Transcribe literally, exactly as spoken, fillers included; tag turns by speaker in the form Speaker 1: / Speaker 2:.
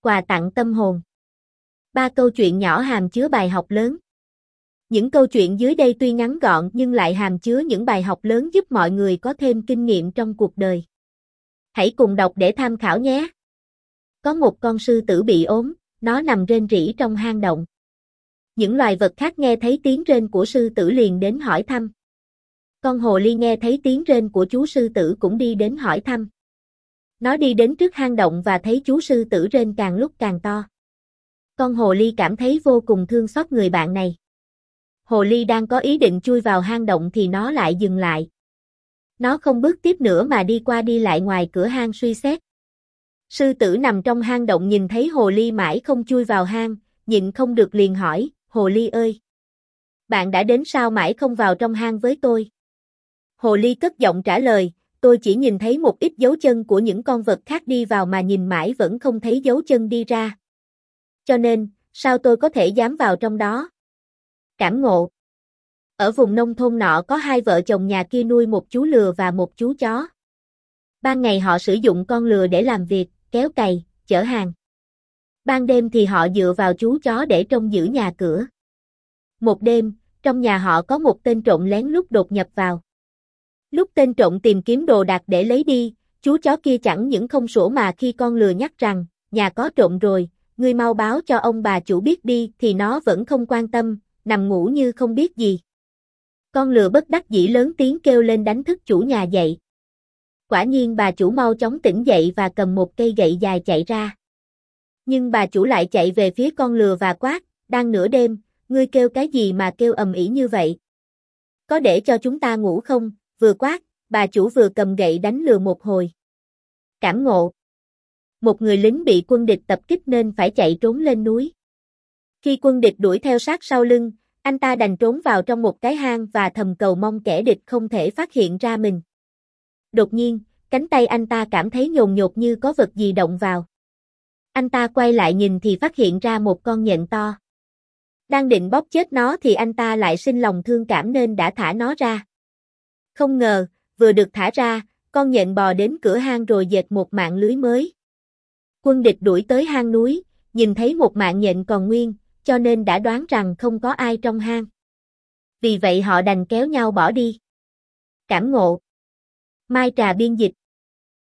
Speaker 1: Quà tặng tâm hồn. Ba câu chuyện nhỏ hàm chứa bài học lớn. Những câu chuyện dưới đây tuy ngắn gọn nhưng lại hàm chứa những bài học lớn giúp mọi người có thêm kinh nghiệm trong cuộc đời. Hãy cùng đọc để tham khảo nhé. Có một con sư tử bị ốm, nó nằm rên rỉ trong hang động. Những loài vật khác nghe thấy tiếng rên của sư tử liền đến hỏi thăm. Con hồ ly nghe thấy tiếng rên của chú sư tử cũng đi đến hỏi thăm. Nó đi đến trước hang động và thấy chú sư tử rên càng lúc càng to. Con hồ ly cảm thấy vô cùng thương xót người bạn này. Hồ ly đang có ý định chui vào hang động thì nó lại dừng lại. Nó không bước tiếp nữa mà đi qua đi lại ngoài cửa hang suy xét. Sư tử nằm trong hang động nhìn thấy hồ ly mãi không chui vào hang, nhịn không được liền hỏi, hồ ly ơi! Bạn đã đến sao mãi không vào trong hang với tôi? Hồ ly cất giọng trả lời, tôi chỉ nhìn thấy một ít dấu chân của những con vật khác đi vào mà nhìn mãi vẫn không thấy dấu chân đi ra. Cho nên, sao tôi có thể dám vào trong đó? Cảm ngộ. Ở vùng nông thôn nọ có hai vợ chồng nhà kia nuôi một chú lừa và một chú chó. Ban ngày họ sử dụng con lừa để làm việc, kéo cày, chở hàng. Ban đêm thì họ dựa vào chú chó để trông giữ nhà cửa. Một đêm, trong nhà họ có một tên trộm lén lút đột nhập vào. Lúc tên trộm tìm kiếm đồ đạc để lấy đi, chú chó kia chẳng những không sủa mà khi con lừa nhắc rằng, nhà có trộm rồi, ngươi mau báo cho ông bà chủ biết đi thì nó vẫn không quan tâm, nằm ngủ như không biết gì. Con lừa bất đắc dĩ lớn tiếng kêu lên đánh thức chủ nhà dậy. Quả nhiên bà chủ mau chóng tỉnh dậy và cầm một cây gậy dài chạy ra. Nhưng bà chủ lại chạy về phía con lừa và quát, đang nửa đêm, ngươi kêu cái gì mà kêu ầm ĩ như vậy? Có để cho chúng ta ngủ không? Vừa quát, bà chủ vừa cầm gậy đánh lừa một hồi. Cảm ngộ. Một người lính bị quân địch tập kích nên phải chạy trốn lên núi. Khi quân địch đuổi theo sát sau lưng, anh ta đành trốn vào trong một cái hang và thầm cầu mong kẻ địch không thể phát hiện ra mình. Đột nhiên, cánh tay anh ta cảm thấy nhồn nhột như có vật gì động vào. Anh ta quay lại nhìn thì phát hiện ra một con nhện to. Đang định bóp chết nó thì anh ta lại sinh lòng thương cảm nên đã thả nó ra. Không ngờ, vừa được thả ra, con nhện bò đến cửa hang rồi dệt một mạng lưới mới. Quân địch đuổi tới hang núi, nhìn thấy một mạng nhện còn nguyên, cho nên đã đoán rằng không có ai trong hang. Vì vậy họ đành kéo nhau bỏ đi. Cảm ngộ. Mai Trà biên dịch.